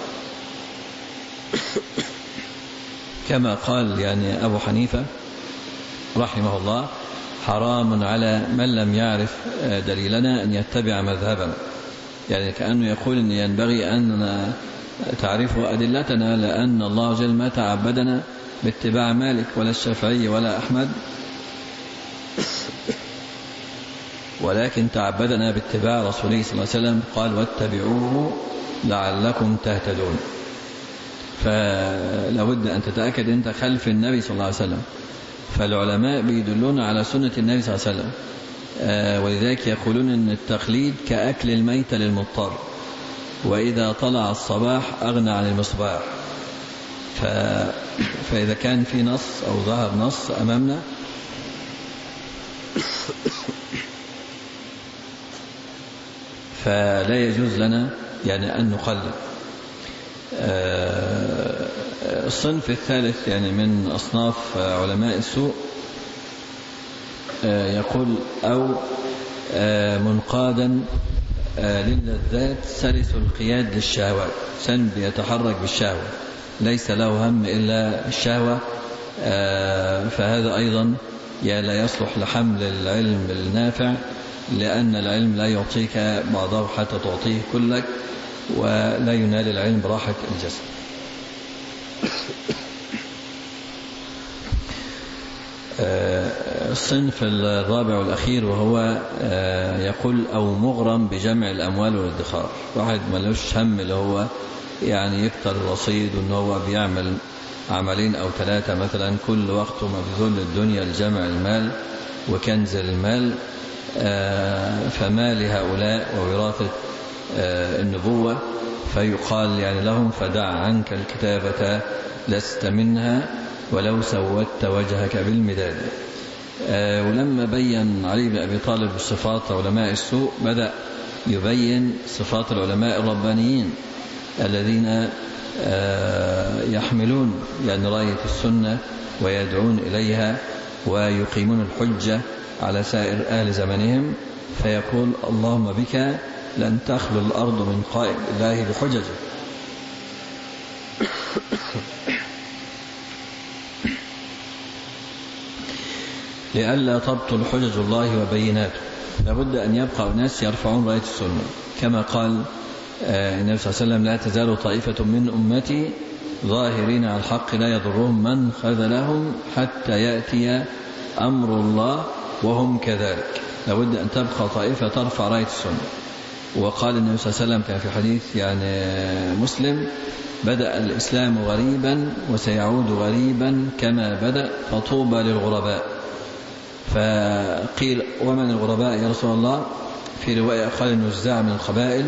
كما قال يعني أبو حنيفة رحمه الله: حرام على من لم يعرف دليلنا أن يتبع مذهبنا، يعني كأنه يقول أن ينبغي أن تعرفوا أدلتنا، لأن الله جل ما تعبدنا باتباع مالك ولا الشافعي ولا أحمد، ولكن تعبدنا باتباع رسوله صلى الله عليه وسلم، قال: واتبعوه لعلكم تهتدون. فلابد أن تتأكد أنت خلف النبي صلى الله عليه وسلم، فالعلماء بيدلون على سنة النبي صلى الله عليه وسلم، ولذلك يقولون أن التقليد كأكل الميت للمضطر، وإذا طلع الصباح أغنى عن المصباح. ف... فإذا كان في نص أو ظهر نص أمامنا فلا يجوز لنا يعني أن نقلد. الصنف الثالث يعني من أصناف علماء السوء يقول: أو منقادا للذات سلس القياد للشهوات، سن يتحرك بالشهوة، ليس له هم إلا الشهوة، فهذا أيضا لا يصلح لحمل العلم النافع لأن العلم لا يعطيك بعضه حتى تعطيه كلك، ولا ينال العلم براحة الجسد. الصنف الرابع والأخير وهو يقول أو مغرم بجمع الأموال والادخار، واحد ملوش هم اللي هو يعني يكتر الرصيد وأنه هو بيعمل عملين أو ثلاثة مثلا، كل وقته مبذول للدنيا لجمع المال وكنز المال، فما لهؤلاء ووراثة النبوة، فيقال يعني لهم فدع عنك الكتابة لست منها ولو سودت وجهك بالمداد. ولما بين علي بن أبي طالب صفات علماء السوء بدأ يبين صفات العلماء الربانيين الذين يحملون يعني راية السنة ويدعون إليها ويقيمون الحجة على سائر أهل زمنهم، فيقول اللهم بك لن تخلو الأرض من قائم الله بحججه. لئلا تبطل حجج الله وبيناته، لابد أن يبقى الناس يرفعون راية السنة، كما قال النبي صلى الله عليه وسلم لا تزال طائفة من أمتي ظاهرين على الحق لا يضرهم من خذلهم حتى يأتي أمر الله وهم كذلك. لابد أن تبقى طائفة ترفع راية السنة. وقال النبي صلى الله عليه وسلم كان في حديث يعني مسلم بدأ الإسلام غريبا وسيعود غريبا كما بدأ فطوبى للغرباء. فقيل ومن الغرباء يا رسول الله؟ في رواية قال النزاع من القبائل،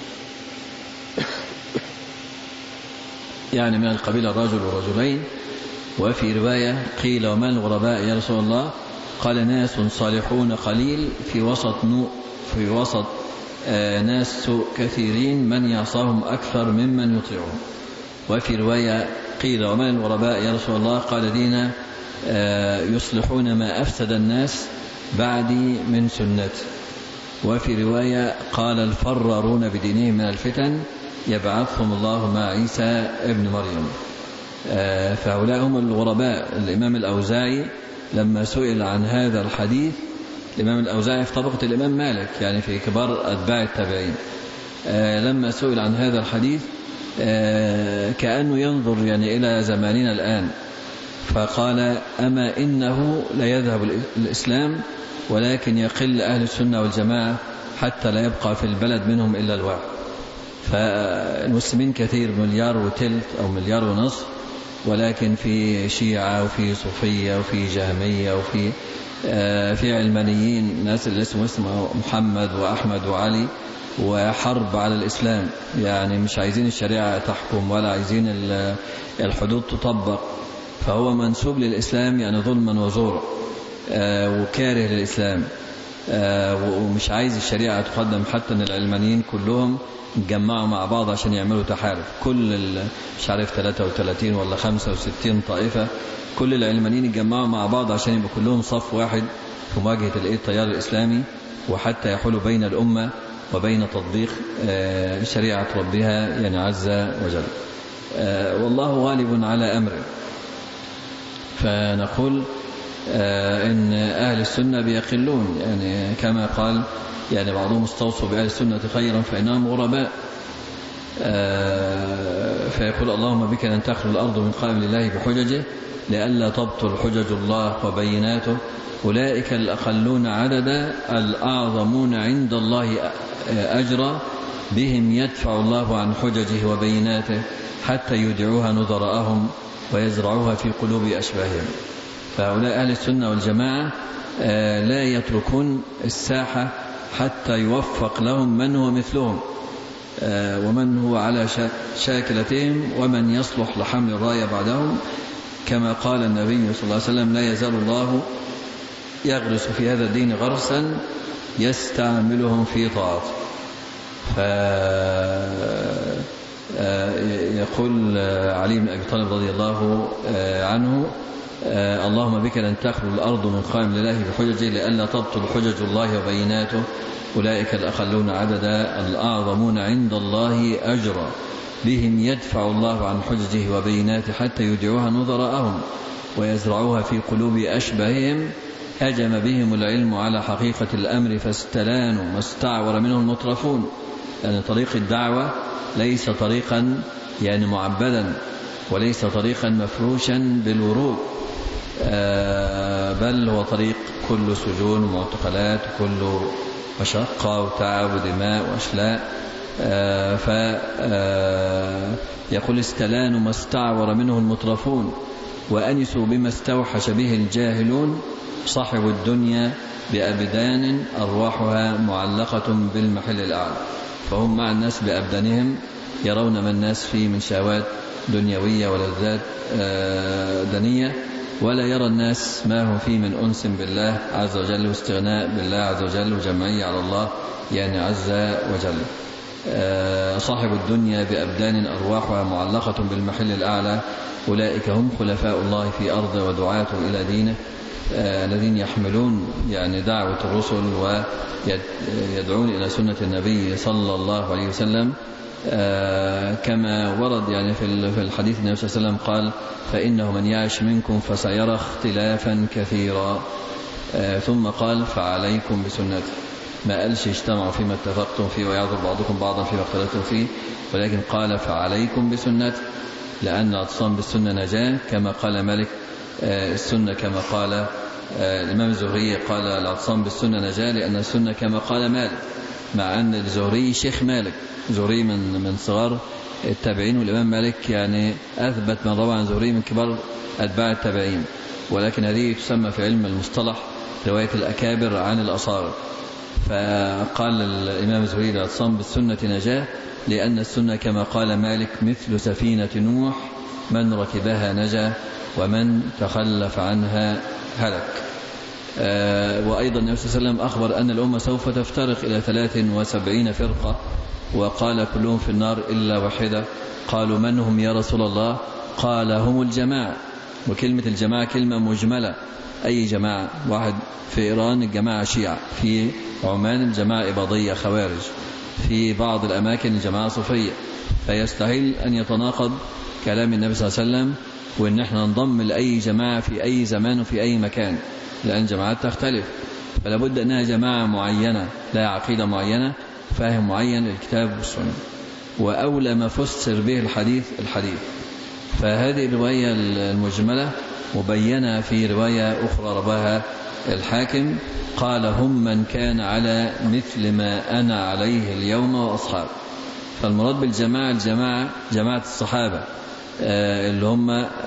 يعني من القبيلة الرجل ورجلين. وفي رواية قيل ومن الغرباء يا رسول الله؟ قال ناس صالحون قليل في وسط نوء في وسط آه ناس كثيرين من يعصاهم أكثر ممن يطيعون. وفي رواية قيل ومن الغرباء يا رسول الله؟ قال دين آه يصلحون ما أفسد الناس بعدي من سنتي. وفي رواية قال الفرارون بدينهم من الفتن يبعثهم الله مع عيسى ابن مريم. آه فهؤلاء هم الغرباء. الإمام الأوزاعي لما سئل عن هذا الحديث، الإمام الأوزاعي في طبقة الإمام مالك يعني في كبار أتباع التابعين، آه لما سئل عن هذا الحديث آه كأنه ينظر يعني إلى زماننا الآن، فقال أما إنه لا يذهب الإسلام ولكن يقل أهل السنة والجماعة حتى لا يبقى في البلد منهم إلا الواحد. فالمسلمين كثير، مليار وتلت أو مليار ونصف، ولكن في شيعة وفي صوفية وفي جهمية وفي آه في علمانيين، الناس اللي اسمه اسمه محمد وأحمد وعلي، وحرب على الإسلام، يعني مش عايزين الشريعة تحكم ولا عايزين الحدود تطبق، فهو منسوب للإسلام يعني ظلما وزورا آه وكاره للإسلام آه ومش عايز الشريعة تقدم. حتى ان العلمانيين كلهم اتجمعوا مع بعض عشان يعملوا تحالف، كل مش عارف ثلاثة وثلاثين ولا خمسة وستين طائفة، كل العلمانيين اتجمعوا مع بعض عشان يبقوا كلهم صف واحد في مواجهة التيار الإسلامي، وحتى يحولوا بين الأمة وبين تطبيق آه شريعة ربها يعني عز وجل. آه والله غالب على أمره. فنقول آه إن أهل السنة بيقلون، يعني كما قال يعني بعضهم استوصوا بأهل السنة خيرا فإنهم غرباء. آه فيقول اللهم بك لن تخلو الأرض من قائم لله بحججه لئلا تبطل حجج الله وبيناته، أولئك الأقلون عددا الأعظمون عند الله أجرا، بهم يدفع الله عن حججه وبيناته حتى يدعوها نظراءهم ويزرعوها في قلوب أشباههم. فهؤلاء أهل السنة والجماعة لا يتركون الساحة حتى يوفق لهم من هو مثلهم ومن هو على شاكلتهم ومن يصلح لحمل الراية بعدهم، كما قال النبي صلى الله عليه وسلم لا يزال الله يغرس في هذا الدين غرسا يستعملهم في طاعته. فيقول علي بن أبي طالب رضي الله عنه اللهم بك لن تخلو الأرض من قائم لله بحججه لئلا تبطل حجج الله وبيناته، أولئك الأقلون عددا الأعظمون عند الله أجرا، بهم يدفع الله عن حججه وبيناته حتى يدعوها نظراءهم ويزرعوها في قلوب أشباههم، هجم بهم العلم على حقيقة الأمر فاستلانوا ما استعور منه المترفون، لأن يعني طريق الدعوة ليس طريقا يعني معبدا، وليس طريقا مفروشا بالورود، بل هو طريق كل سجون ومعتقلات، كل مشقة وتعب ودماء وأشلاء. فيقول استلانوا ما استعور منه المترفون وأنسوا بما استوحش به الجاهلون، صاحب الدنيا بأبدان أرواحها معلقة بالمحل الأعلى. فهم مع الناس بأبدانهم، يرون ما الناس فيه من شهوات دنيوية ولذات دنية، ولا يرى الناس ما هم فيه من أنس بالله عز وجل واستغناء بالله عز وجل وجمعية على الله يعني عز وجل. صاحب الدنيا بأبدان أرواحها معلقة بالمحل الأعلى، أولئك هم خلفاء الله في أرض ودعاته إلى دينه، الذين يحملون يعني دعوة الرسل ويدعون إلى سنة النبي صلى الله عليه وسلم، كما ورد يعني في الحديث النبي صلى الله عليه وسلم قال فإنه من يعش منكم فسيرى اختلافا كثيرا، ثم قال فعليكم بسنتي. ما قالش اجتمعوا فيما اتفقتم فيه ويعذر بعضكم بعضا فيما اختلفتم فيه، ولكن قال فعليكم بسنتي، لأن الاعتصام بالسنة نجاة، كما قال مالك السنة كما قال الإمام الزهري قال الاعتصام بالسنة نجاة لأن السنة كما قال مالك، مع أن الزهري شيخ مالك، زهري من من صغار التابعين، والإمام مالك يعني أثبت من روى عن زهري من كبار أتباع التابعين، ولكن هذه تسمى في علم المصطلح رواية الأكابر عن الأصاغر. فقال الإمام الزهري الاعتصام بالسنة نجاة لأن السنة كما قال مالك مثل سفينة نوح، من ركبها نجا ومن تخلف عنها هلك. آه وأيضا النبي صلى الله عليه وسلم أخبر أن الأمة سوف تفترق إلى ثلاث وسبعين فرقة، وقال كلهم في النار إلا واحدة. قالوا من هم يا رسول الله؟ قال هم الجماعة. وكلمة الجماعة كلمة مجملة، أي جماعة؟ واحد في إيران الجماعة شيعة، في عمان الجماعة إباضية خوارج، في بعض الأماكن الجماعة صوفية، فيستحيل أن يتناقض كلام النبي صلى الله عليه وسلم وإن احنا ننضم لأي جماعة في أي زمان وفي أي مكان، لأن جماعات تختلف، فلا بد أنها جماعة معينة لا عقيدة معينة، فاهم معين للكتاب والسنة، وأولى ما فسر به الحديث الحديث. فهذه الرواية المجملة مبينة في رواية أخرى رواها الحاكم قال هم من كان على مثل ما أنا عليه اليوم وأصحاب. فالمراد بالجماعة الجماعة جماعة الصحابة اللي هم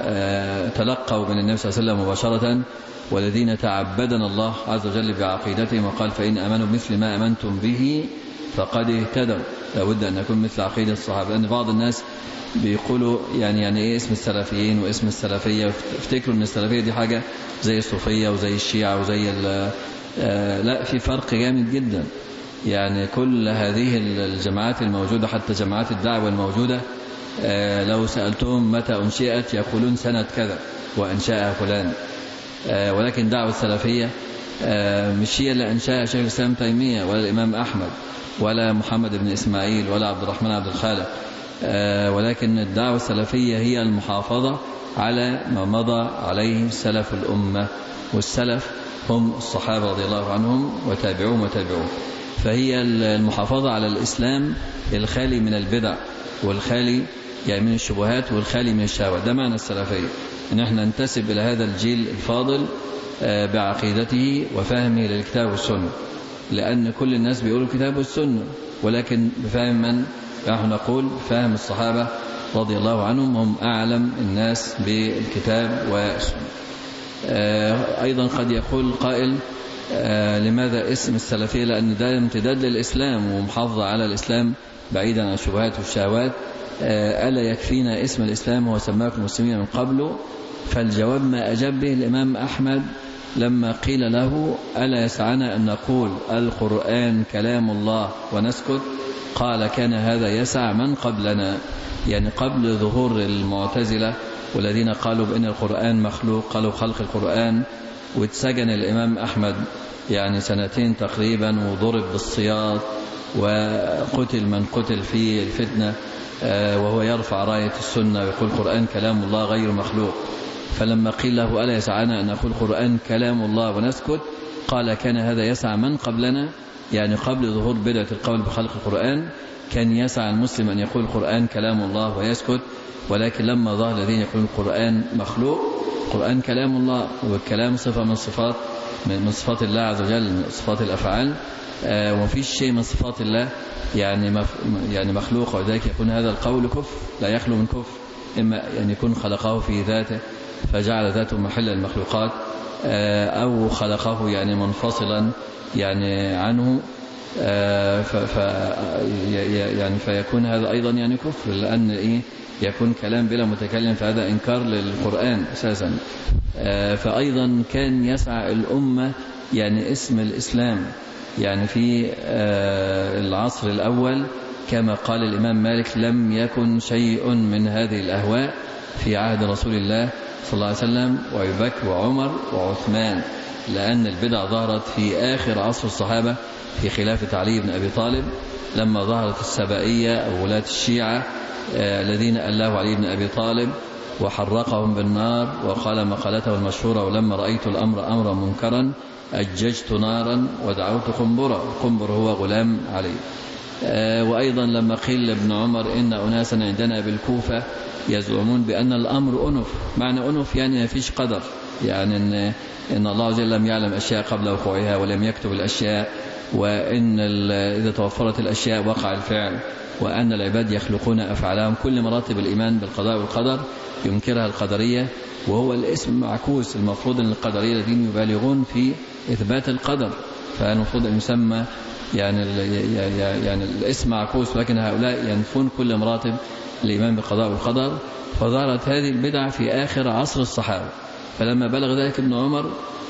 تلقوا من النبي صلى الله عليه وسلم مباشرة، والذين تعبدنا الله عز وجل بعقيدتهم، وقال فإن أمنوا بمثل ما أمنتم به فقد اهتدوا. لابد أن نكون مثل عقيدة الصحابة، لأن بعض الناس بيقولوا يعني يعني إيه اسم السلفيين واسم السلفية، وافتكروا أن السلفية دي حاجة زي الصوفية وزي الشيعة وزي لا، في فرق جامد جدا. يعني كل هذه الجماعات الموجودة حتى جماعات الدعوة الموجودة لو سألتهم متى أنشئت يقولون سنة كذا وأنشأها فلان، ولكن دعوة السلفية مش هي اللي أنشأها شيخ الإسلام تيمية ولا الإمام أحمد ولا محمد بن إسماعيل ولا عبد الرحمن عبد الخالق، ولكن الدعوة السلفية هي المحافظة على ما مضى عليه سلف الأمة، والسلف هم الصحابة رضي الله عنهم وتابعوهم وتابعوهم. فهي المحافظة على الإسلام الخالي من البدع والخالي يعني من الشبهات والخالي من الشهوات، ده معنى السلفية، إن احنا ننتسب إلى هذا الجيل الفاضل بعقيدته وفهمه للكتاب والسنة، لأن كل الناس بيقولوا الكتاب والسنة، ولكن بفهم من؟ نحن نقول فهم الصحابة رضي الله عنهم، هم أعلم الناس بالكتاب والسنة. أيضا قد يقول قائل لماذا اسم السلفية؟ لأن ده امتداد للإسلام ومحافظة على الإسلام بعيدا عن الشبهات والشهوات. ألا يكفينا اسم الإسلام هو سماكم مسلمين من قبل؟ فالجواب ما أجاب به الإمام أحمد لما قيل له ألا يسعنا أن نقول القرآن كلام الله ونسكت؟ قال كان هذا يسع من قبلنا، يعني قبل ظهور المعتزلة والذين قالوا بأن القرآن مخلوق، قالوا خلق القرآن، واتسجن الإمام أحمد يعني سنتين تقريبا، وضرب بالسياط، وقتل من قتل في الفتنة وهو يرفع راية السنة ويقول القرآن كلام الله غير مخلوق. فلما قيل له ألا يسعنا أن نقول القرآن كلام الله ونسكت، قال كان هذا يسعى من قبلنا، يعني قبل ظهور بدعة القول بخلق القرآن كان يسعى المسلم أن يقول القرآن كلام الله ويسكت، ولكن لما ظهر الذين يقولون القرآن مخلوق، القرآن كلام الله، والكلام صفة من صفات من صفات الله عز وجل، من صفات الأفعال، آه ومفيش شيء من صفات الله يعني مف يعني مخلوق، وذلك يكون هذا القول كفر لا يخلو من كفر، إما أن يعني يكون خلقه في ذاته فجعل ذاته محل المخلوقات، آه أو خلقه يعني منفصلا يعني عنه، آه ف ف يعني فيكون هذا أيضا يعني كفر، لأن إيه يكون كلام بلا متكلم، فهذا إنكار للقرآن أساسا. آه فأيضا كان يسعى الأمة يعني اسم الإسلام يعني في آه العصر الأول، كما قال الإمام مالك لم يكن شيء من هذه الأهواء في عهد رسول الله صلى الله عليه وسلم وأبي بكر وعمر وعثمان، لأن البدع ظهرت في آخر عصر الصحابة في خلافة علي بن أبي طالب، لما ظهرت السبائية أو ولاة الشيعة آه الذين ألاه علي بن أبي طالب وحرقهم بالنار، وقال مقالته المشهورة ولما رأيت الأمر أمرا منكرا أججت نارا ودعوت قنبرا، قنبر هو غلام علي. آه وأيضا لما قيل لابن عمر إن أناسا عندنا بالكوفة يزعمون بأن الأمر أنف، معنى أنف يعني ما فيش قدر، يعني إن, إن الله عز وجل لم يعلم أشياء قبل وقوعها ولم يكتب الأشياء، وإن إذا توفرت الأشياء وقع الفعل، وأن العباد يخلقون أفعالهم، كل مراتب الإيمان بالقضاء والقدر ينكرها القدرية، وهو الاسم معكوس، المفروض أن القدرية الذين يبالغون في إثبات القدر، فالمفروض أن يسمى يعني يعني الاسم معكوس، ولكن هؤلاء ينفون كل مراتب الإيمان بالقضاء والقدر. فظهرت هذه البدعة في آخر عصر الصحابة، فلما بلغ ذلك ابن عمر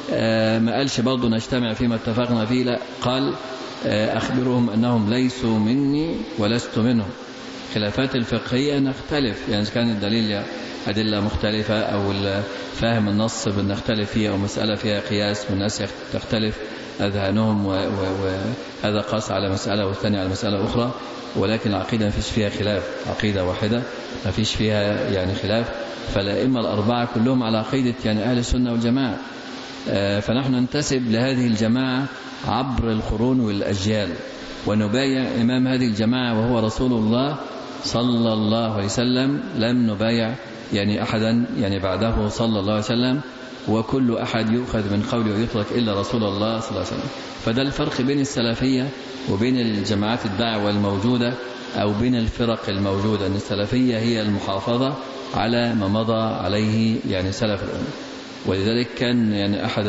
ما قالش برضه نجتمع فيما اتفقنا فيه، لا قال أخبرهم أنهم ليسوا مني ولست منهم. خلافات الفقهية نختلف، يعني كان الدليل أدلة مختلفة أو فاهم النص بنختلف فيها، أو مسألة فيها قياس والناس تختلف أذهانهم، وهذا قاس على مسألة والثاني على مسألة أخرى، ولكن العقيدة ما فيش فيها خلاف، عقيدة واحدة ما فيش فيها يعني خلاف. فالأئمة الأربعة كلهم على عقيدة يعني أهل السنة والجماعة، فنحن ننتسب لهذه الجماعة عبر القرون والأجيال، ونبايع إمام هذه الجماعة وهو رسول الله صلى الله عليه وسلم، لم نبايع يعني أحدا يعني بعده صلى الله عليه وسلم، وكل أحد يؤخذ من قوله ويترك إلا رسول الله صلى الله عليه وسلم. فده الفرق بين السلفية وبين الجماعات الدعوة الموجودة أو بين الفرق الموجودة، أن السلفية هي المحافظة على ما مضى عليه يعني سلف الأمة. ولذلك كان يعني أحد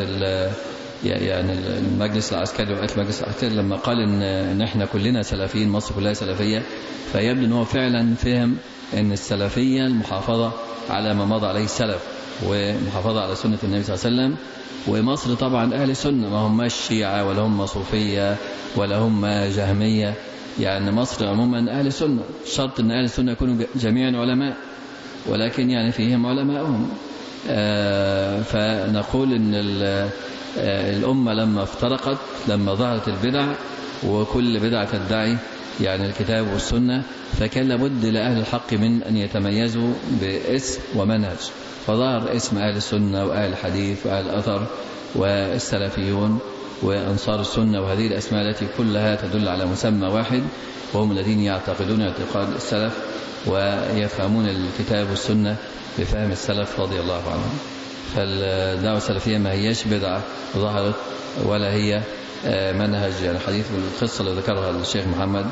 يعني المجلس العسكري وقت المجلس العسكري لما قال إن, إن إحنا كلنا سلفيين، مصر كلها سلفية، فيبدو أنه فعلا فهم أن السلفية المحافظة على ما مضى عليه السلف، ومحافظة على سنة النبي صلى الله عليه وسلم. ومصر طبعا أهل سنة، ما هم الشيعة ولا هم صوفية ولا هم جهمية، يعني مصر عموما أهل سنة، شرط أن أهل السنة يكونوا جميعا علماء، ولكن يعني فيهم علماءهم. آه فنقول أن الأمة لما افترقت، لما ظهرت البدع وكل بدعة تدعي يعني الكتاب والسنة، فكان لابد لأهل الحق من أن يتميزوا باسم ومنهج، فظهر اسم أهل السنة وأهل الحديث وأهل الأثر والسلفيون وأنصار السنة، وهذه الأسماء التي كلها تدل على مسمى واحد، وهم الذين يعتقدون اعتقاد السلف ويفهمون الكتاب والسنة بفهم السلف رضي الله عنهم. فالدعوة السلفية ما هيش بدعة ظهرت ولا هي منهج يعني حديث. القصة اللي ذكرها الشيخ محمد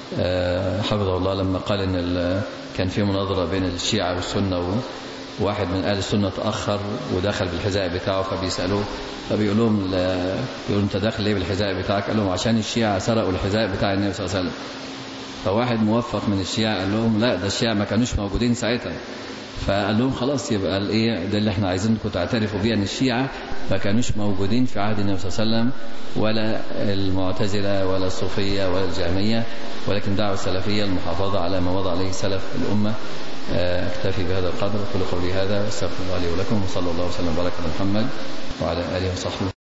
حفظه الله لما قال إن كان في مناظرة بين الشيعة والسنة، وواحد من أهل السنة تأخر ودخل بالحذاء بتاعه، فبيسألوه فبيقول لهم يقولون أنت داخل ليه بالحذاء بتاعك؟ قال لهم عشان الشيعة سرقوا الحذاء بتاع النبي صلى الله عليه وسلم. فواحد موفق من الشيعة قال لهم لا، ده الشيعة ما كانوش موجودين ساعتها. فقال لهم خلاص يبقى الايه ده اللي احنا عايزينكم تعترفوا بيه، ان الشيعة ما كانوش موجودين في عهد النبي صلى الله عليه وسلم، ولا المعتزلة ولا الصوفية ولا الجهمية، ولكن دعوة السلفية المحافظة على ما وضع عليه سلف الأمة. اكتفي بهذا القدر، كل قولي هذا، استغفر الله لي ولكم، وصلى الله وسلم وبارك على محمد وعلى آله وصحبه.